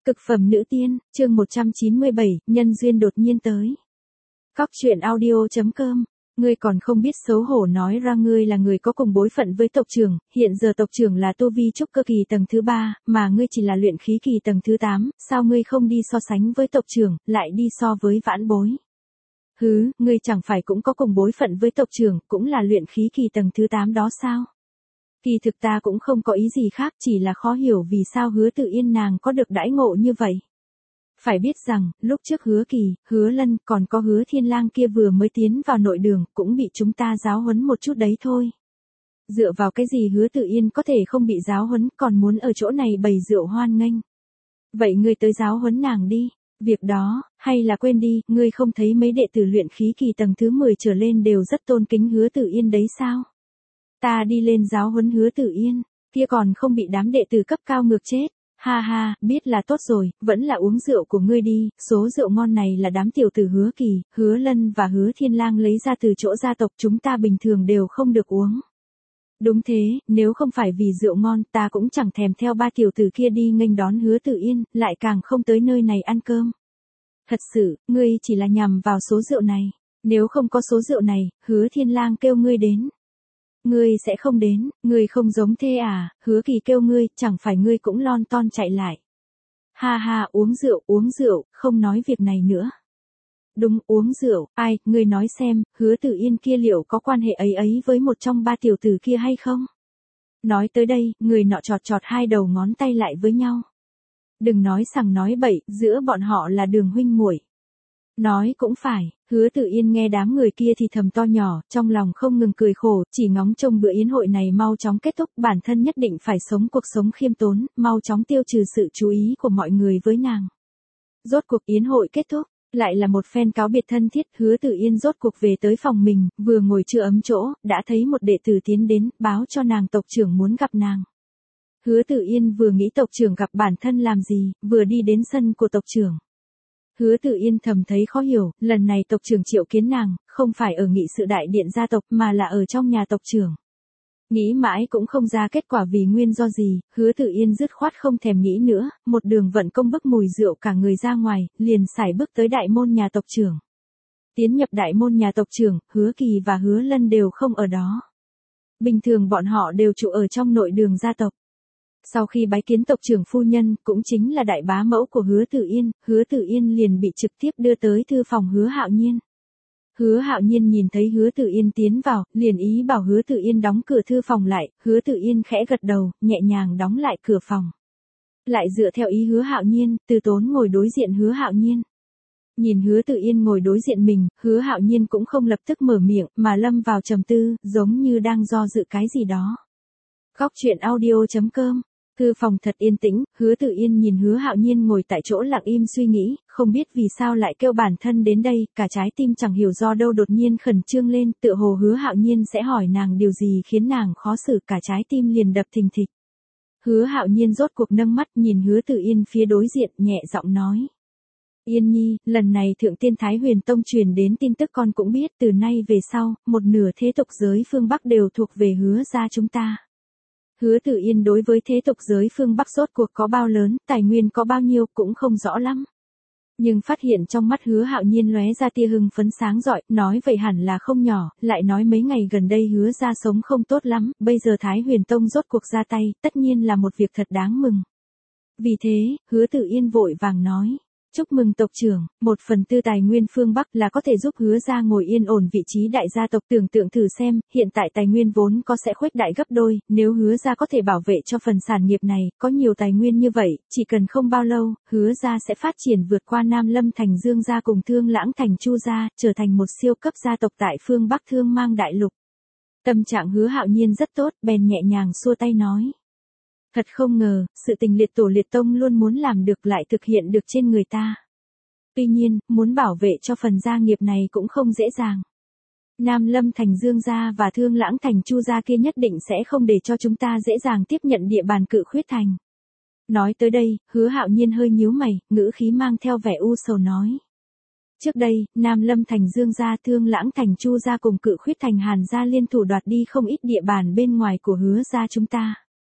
Cực phẩm nữ tiên, chương 197, nhân duyên đột nhiên tới. Cóc truyện audio.com. Ngươi còn không biết xấu hổ nói ra ngươi là người có cùng bối phận với tộc trưởng, hiện giờ tộc trưởng là tu vi trúc cơ kỳ tầng thứ 3, mà ngươi chỉ là luyện khí kỳ tầng thứ 8, sao ngươi không đi so sánh với tộc trưởng, lại đi so với vãn bối? Hứ, ngươi chẳng phải cũng có cùng bối phận với tộc trưởng, cũng là luyện khí kỳ tầng thứ 8 đó sao? Kỳ thực ta cũng không có ý gì khác, chỉ là khó hiểu vì sao Hứa Tự Yên nàng có được đãi ngộ như vậy. Phải biết rằng, lúc trước Hứa Kỳ, Hứa Lân còn có Hứa Thiên Lang kia vừa mới tiến vào nội đường, cũng bị chúng ta giáo huấn một chút đấy thôi. Dựa vào cái gì Hứa Tự Yên có thể không bị giáo huấn, còn muốn ở chỗ này bày rượu hoan nghênh. Vậy ngươi tới giáo huấn nàng đi. Việc đó, hay là quên đi, ngươi không thấy mấy đệ tử luyện khí kỳ tầng thứ 10 trở lên đều rất tôn kính Hứa Tự Yên đấy sao? Ta đi lên giáo huấn Hứa Tự Yên, kia còn không bị đám đệ tử cấp cao ngược chết. Ha ha, biết là tốt rồi, vẫn là uống rượu của ngươi đi, số rượu ngon này là đám tiểu tử Hứa Kỳ, Hứa Lân và Hứa Thiên Lang lấy ra từ chỗ gia tộc chúng ta bình thường đều không được uống. Đúng thế, nếu không phải vì rượu ngon ta cũng chẳng thèm theo ba tiểu tử kia đi nghênh đón Hứa Tự Yên, lại càng không tới nơi này ăn cơm. Thật sự, ngươi chỉ là nhằm vào số rượu này, nếu không có số rượu này, Hứa Thiên Lang kêu ngươi đến. Ngươi sẽ không đến, ngươi không giống thế à, Hứa Kỳ kêu ngươi, chẳng phải ngươi cũng lon ton chạy lại. Ha ha, uống rượu, không nói việc này nữa. Đúng, uống rượu, ai, ngươi nói xem, Hứa Tự Yên kia liệu có quan hệ ấy ấy với một trong ba tiểu tử kia hay không? Nói tới đây, người nọ chọt chọt hai đầu ngón tay lại với nhau. Đừng nói sằng nói bậy, giữa bọn họ là đường huynh muội. Nói cũng phải, Hứa Tự Yên nghe đám người kia thì thầm to nhỏ, trong lòng không ngừng cười khổ, chỉ ngóng trông bữa yến hội này mau chóng kết thúc, bản thân nhất định phải sống cuộc sống khiêm tốn, mau chóng tiêu trừ sự chú ý của mọi người với nàng. Rốt cuộc yến hội kết thúc, lại là một phen cáo biệt thân thiết, Hứa Tự Yên rốt cuộc về tới phòng mình, vừa ngồi chưa ấm chỗ, đã thấy một đệ tử tiến đến, báo cho nàng tộc trưởng muốn gặp nàng. Hứa Tự Yên vừa nghĩ tộc trưởng gặp bản thân làm gì, vừa đi đến sân của tộc trưởng. Hứa Tự Yên thầm thấy khó hiểu, lần này tộc trưởng triệu kiến nàng, không phải ở nghị sự đại điện gia tộc mà là ở trong nhà tộc trưởng. Nghĩ mãi cũng không ra kết quả vì nguyên do gì, Hứa Tự Yên dứt khoát không thèm nghĩ nữa, một đường vận công bức mùi rượu cả người ra ngoài, liền sải bước tới đại môn nhà tộc trưởng. Tiến nhập đại môn nhà tộc trưởng, Hứa Kỳ và Hứa Lân đều không ở đó. Bình thường bọn họ đều trụ ở trong nội đường gia tộc. Sau khi bái kiến tộc trưởng phu nhân, cũng chính là đại bá mẫu của Hứa Tự Yên liền bị trực tiếp đưa tới thư phòng Hứa Hạo Nhiên. Hứa Hạo Nhiên nhìn thấy Hứa Tự Yên tiến vào, liền ý bảo Hứa Tự Yên đóng cửa thư phòng lại, Hứa Tự Yên khẽ gật đầu, nhẹ nhàng đóng lại cửa phòng. Lại dựa theo ý Hứa Hạo Nhiên, Từ Tốn ngồi đối diện Hứa Hạo Nhiên. Nhìn Hứa Tự Yên ngồi đối diện mình, Hứa Hạo Nhiên cũng không lập tức mở miệng, mà lâm vào trầm tư, giống như đang do dự cái gì đó. Cóc truyện audio.com. Thư phòng thật yên tĩnh, Hứa Tự Yên nhìn Hứa Hạo Nhiên ngồi tại chỗ lặng im suy nghĩ, không biết vì sao lại kêu bản thân đến đây, cả trái tim chẳng hiểu do đâu đột nhiên khẩn trương lên, tựa hồ Hứa Hạo Nhiên sẽ hỏi nàng điều gì khiến nàng khó xử, cả trái tim liền đập thình thịch. Hứa Hạo Nhiên rốt cuộc nâng mắt nhìn Hứa Tự Yên phía đối diện, nhẹ giọng nói. Yên nhi, lần này Thượng Tiên Thái Huyền Tông truyền đến tin tức con cũng biết, từ nay về sau, một nửa thế tục giới phương Bắc đều thuộc về Hứa gia chúng ta. Hứa Tự Yên đối với thế tục giới phương Bắc rốt cuộc có bao lớn, tài nguyên có bao nhiêu cũng không rõ lắm. Nhưng phát hiện trong mắt Hứa Hạo Nhiên lóe ra tia hưng phấn sáng rọi, nói vậy hẳn là không nhỏ, lại nói mấy ngày gần đây Hứa gia sống không tốt lắm, bây giờ Thái Huyền Tông rốt cuộc ra tay, tất nhiên là một việc thật đáng mừng. Vì thế, Hứa Tự Yên vội vàng nói. Chúc mừng tộc trưởng, 1/4 tài nguyên phương Bắc là có thể giúp Hứa gia ngồi yên ổn vị trí đại gia tộc, tưởng tượng thử xem, hiện tại tài nguyên vốn có sẽ khuếch đại gấp đôi, nếu Hứa gia có thể bảo vệ cho phần sản nghiệp này, có nhiều tài nguyên như vậy, chỉ cần không bao lâu, Hứa gia sẽ phát triển vượt qua Nam Lâm Thành Dương gia cùng Thương Lãng Thành Chu gia, trở thành một siêu cấp gia tộc tại phương Bắc Thương Mang đại lục. Tâm trạng Hứa Hạo Nhiên rất tốt, bèn nhẹ nhàng xua tay nói. Thật không ngờ, sự tình liệt tổ liệt tông luôn muốn làm được lại thực hiện được trên người ta. Tuy nhiên, muốn bảo vệ cho phần gia nghiệp này cũng không dễ dàng. Nam Lâm Thành Dương gia và Thương Lãng Thành Chu gia kia nhất định sẽ không để cho chúng ta dễ dàng tiếp nhận địa bàn Cự Khuyết Thành. Nói tới đây, Hứa Hạo Nhiên hơi nhíu mày, ngữ khí mang theo vẻ u sầu nói. Trước đây, Nam Lâm Thành Dương gia, Thương Lãng Thành Chu gia cùng Cự Khuyết Thành Hàn gia liên thủ đoạt đi không ít địa bàn bên ngoài của Hứa gia chúng ta.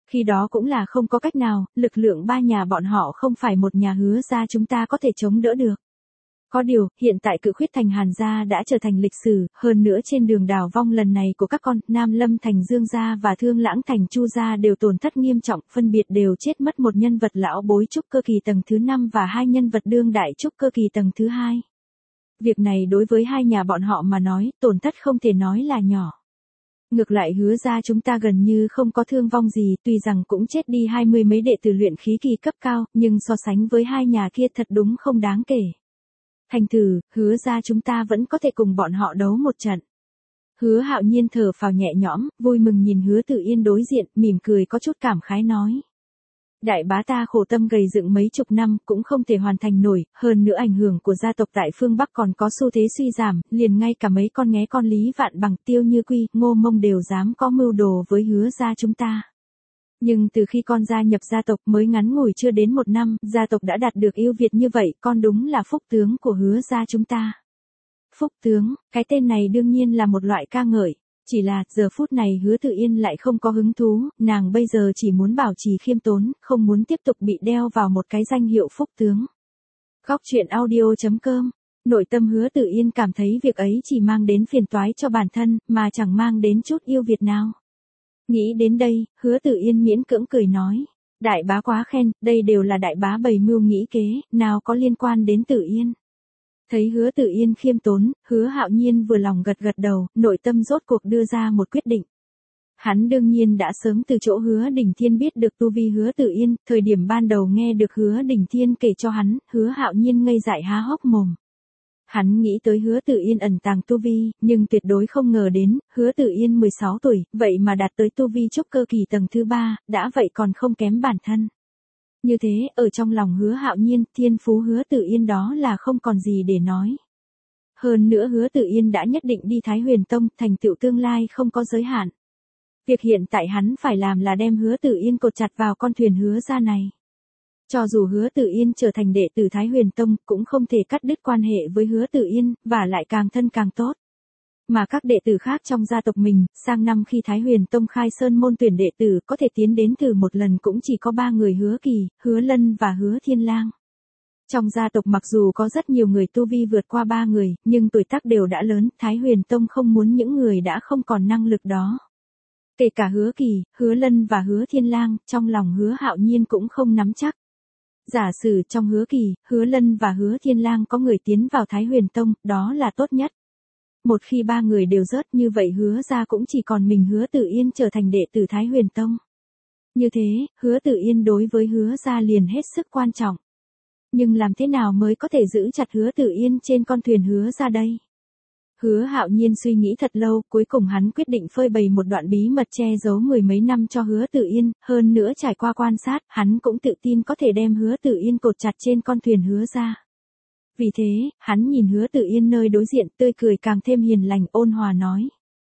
Khi đó cũng là không có cách nào, lực lượng ba nhà bọn họ không phải một nhà Hứa gia chúng ta có thể chống đỡ được. Có điều, hiện tại Cự Khuyết thành Hàn gia đã trở thành lịch sử, hơn nữa trên đường đào vong lần này của các con, Nam Lâm thành Dương gia và Thương Lãng thành Chu gia đều tổn thất nghiêm trọng, phân biệt đều chết mất một nhân vật lão bối trúc cơ kỳ tầng thứ 5 và hai nhân vật đương đại trúc cơ kỳ tầng thứ 2. Việc này đối với hai nhà bọn họ mà nói, tổn thất không thể nói là nhỏ. Ngược lại Hứa gia chúng ta gần như không có thương vong gì, tuy rằng cũng chết đi 20 mấy đệ tử luyện khí kỳ cấp cao, nhưng so sánh với hai nhà kia thật đúng không đáng kể. Thành thử, Hứa gia chúng ta vẫn có thể cùng bọn họ đấu một trận. Hứa Hạo Nhiên thở phào nhẹ nhõm, vui mừng nhìn Hứa Tử Yên đối diện, mỉm cười có chút cảm khái nói. Đại bá ta khổ tâm gầy dựng mấy chục năm cũng không thể hoàn thành nổi, hơn nữa ảnh hưởng của gia tộc tại phương Bắc còn có xu thế suy giảm, liền ngay cả mấy con nghé con Lý Vạn Bằng, Tiêu Như Quy, Ngô Mông đều dám có mưu đồ với Hứa gia chúng ta. Nhưng từ khi con gia nhập gia tộc mới ngắn ngủi chưa đến một năm, gia tộc đã đạt được ưu việt như vậy, con đúng là phúc tướng của Hứa gia chúng ta. Phúc tướng, cái tên này đương nhiên là một loại ca ngợi. Chỉ là, giờ phút này Hứa Tự Yên lại không có hứng thú, nàng bây giờ chỉ muốn bảo trì khiêm tốn, không muốn tiếp tục bị đeo vào một cái danh hiệu phúc tướng. Góc truyện audio.com. Nội tâm Hứa Tự Yên cảm thấy việc ấy chỉ mang đến phiền toái cho bản thân, mà chẳng mang đến chút yêu Việt nào. Nghĩ đến đây, Hứa Tự Yên miễn cưỡng cười nói. Đại bá quá khen, đây đều là đại bá bày mưu nghĩ kế, nào có liên quan đến Tự Yên. Thấy Hứa Tự Yên khiêm tốn, Hứa Hạo Nhiên vừa lòng gật gật đầu, nội tâm rốt cuộc đưa ra một quyết định. Hắn đương nhiên đã sớm từ chỗ Hứa Đình Thiên biết được tu vi Hứa Tự Yên, thời điểm ban đầu nghe được Hứa Đình Thiên kể cho hắn, Hứa Hạo Nhiên ngây dại há hốc mồm. Hắn nghĩ tới Hứa Tự Yên ẩn tàng tu vi, nhưng tuyệt đối không ngờ đến, Hứa Tự Yên 16 tuổi, vậy mà đạt tới tu vi trúc cơ kỳ tầng thứ 3, đã vậy còn không kém bản thân. Như thế, ở trong lòng Hứa Hạo Nhiên, thiên phú Hứa Tự Yên đó là không còn gì để nói. Hơn nữa Hứa Tự Yên đã nhất định đi Thái Huyền Tông, thành tựu tương lai không có giới hạn. Việc hiện tại hắn phải làm là đem Hứa Tự Yên cột chặt vào con thuyền Hứa gia này. Cho dù Hứa Tự Yên trở thành đệ tử Thái Huyền Tông, cũng không thể cắt đứt quan hệ với Hứa Tự Yên, và lại càng thân càng tốt. Mà các đệ tử khác trong gia tộc mình, sang năm khi Thái Huyền Tông khai sơn môn tuyển đệ tử có thể tiến đến thử một lần cũng chỉ có 3 người Hứa Kỳ, Hứa Lân và Hứa Thiên Lang. Trong gia tộc mặc dù có rất nhiều người tu vi vượt qua 3 người, nhưng tuổi tác đều đã lớn, Thái Huyền Tông không muốn những người đã không còn năng lực đó. Kể cả Hứa Kỳ, Hứa Lân và Hứa Thiên Lang, trong lòng Hứa Hạo Nhiên cũng không nắm chắc. Giả sử trong Hứa Kỳ, Hứa Lân và Hứa Thiên Lang có người tiến vào Thái Huyền Tông, đó là tốt nhất. Một khi 3 người đều rớt như vậy Hứa ra cũng chỉ còn mình Hứa Tự Yên trở thành đệ tử Thái Huyền Tông. Như thế, Hứa Tự Yên đối với Hứa ra liền hết sức quan trọng. Nhưng làm thế nào mới có thể giữ chặt Hứa Tự Yên trên con thuyền Hứa ra đây? Hứa Hạo Nhiên suy nghĩ thật lâu, cuối cùng hắn quyết định phơi bày một đoạn bí mật che giấu 10 mấy năm cho Hứa Tự Yên, hơn nữa trải qua quan sát, hắn cũng tự tin có thể đem Hứa Tự Yên cột chặt trên con thuyền Hứa ra. Vì thế, hắn nhìn Hứa Tự Yên nơi đối diện tươi cười càng thêm hiền lành ôn hòa nói.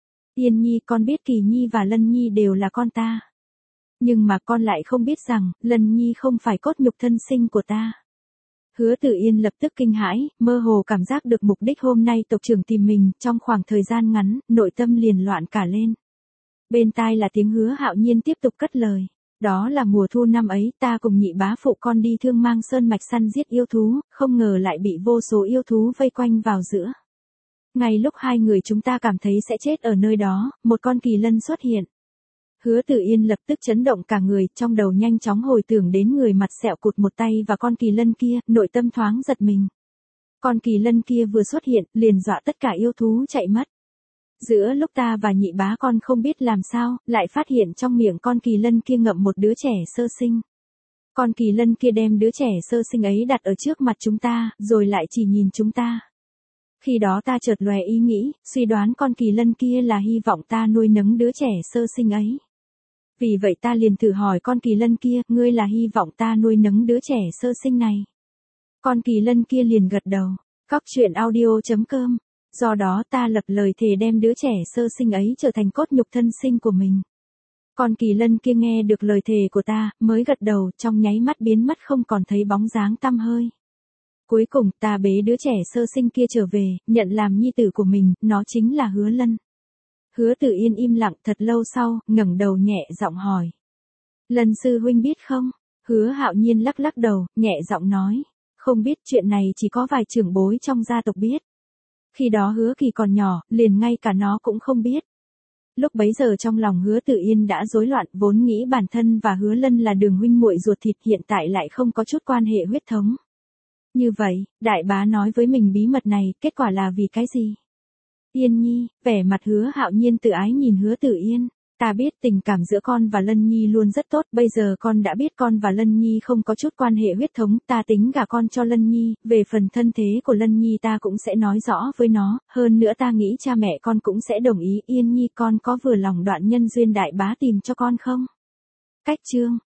Yên Nhi, con biết Kỳ Nhi và Lân Nhi đều là con ta. Nhưng mà con lại không biết rằng, Lân Nhi không phải cốt nhục thân sinh của ta. Hứa Tự Yên lập tức kinh hãi, mơ hồ cảm giác được mục đích hôm nay tộc trưởng tìm mình, trong khoảng thời gian ngắn, nội tâm liền loạn cả lên. Bên tai là tiếng Hứa Hạo Nhiên tiếp tục cất lời. Đó là mùa thu năm ấy, ta cùng nhị bá phụ con đi Thương Mang Sơn mạch săn giết yêu thú, không ngờ lại bị vô số yêu thú vây quanh vào giữa. Ngay lúc hai người chúng ta cảm thấy sẽ chết ở nơi đó, một con kỳ lân xuất hiện. Hứa Tự Yên lập tức chấn động cả người, trong đầu nhanh chóng hồi tưởng đến người mặt sẹo cụt một tay và con kỳ lân kia, nội tâm thoáng giật mình. Con kỳ lân kia vừa xuất hiện, liền dọa tất cả yêu thú chạy mất. Giữa lúc ta và nhị bá con không biết làm sao, lại phát hiện trong miệng con kỳ lân kia ngậm một đứa trẻ sơ sinh. Con kỳ lân kia đem đứa trẻ sơ sinh ấy đặt ở trước mặt chúng ta, rồi lại chỉ nhìn chúng ta. Khi đó ta chợt lóe ý nghĩ, suy đoán con kỳ lân kia là hy vọng ta nuôi nấng đứa trẻ sơ sinh ấy. Vì vậy ta liền thử hỏi con kỳ lân kia, ngươi là hy vọng ta nuôi nấng đứa trẻ sơ sinh này. Con kỳ lân kia liền gật đầu. Góc truyện audio.com. Do đó ta lập lời thề đem đứa trẻ sơ sinh ấy trở thành cốt nhục thân sinh của mình. Con kỳ lân kia nghe được lời thề của ta, mới gật đầu, trong nháy mắt biến mất không còn thấy bóng dáng tăm hơi. Cuối cùng ta bế đứa trẻ sơ sinh kia trở về, nhận làm nhi tử của mình, nó chính là Hứa Lân. Hứa Tự Yên im lặng thật lâu sau, ngẩng đầu nhẹ giọng hỏi. Lân sư huynh biết không? Hứa Hạo Nhiên lắc lắc đầu, nhẹ giọng nói. Không biết, chuyện này chỉ có vài trưởng bối trong gia tộc biết. Khi đó Hứa Kỳ còn nhỏ, liền ngay cả nó cũng không biết. Lúc bấy giờ trong lòng Hứa Tử Yên đã rối loạn, vốn nghĩ bản thân và Hứa Lân là đường huynh muội ruột thịt, hiện tại lại không có chút quan hệ huyết thống. Như vậy, đại bá nói với mình bí mật này, kết quả là vì cái gì? Yên Nhi, vẻ mặt Hứa Hạo Nhiên tự ái nhìn Hứa Tử Yên. Ta biết tình cảm giữa con và Lân Nhi luôn rất tốt, bây giờ con đã biết con và Lân Nhi không có chút quan hệ huyết thống, ta tính gả con cho Lân Nhi, về phần thân thế của Lân Nhi ta cũng sẽ nói rõ với nó, hơn nữa ta nghĩ cha mẹ con cũng sẽ đồng ý. Yên Nhi, con có vừa lòng đoạn nhân duyên đại bá tìm cho con không? Cách chương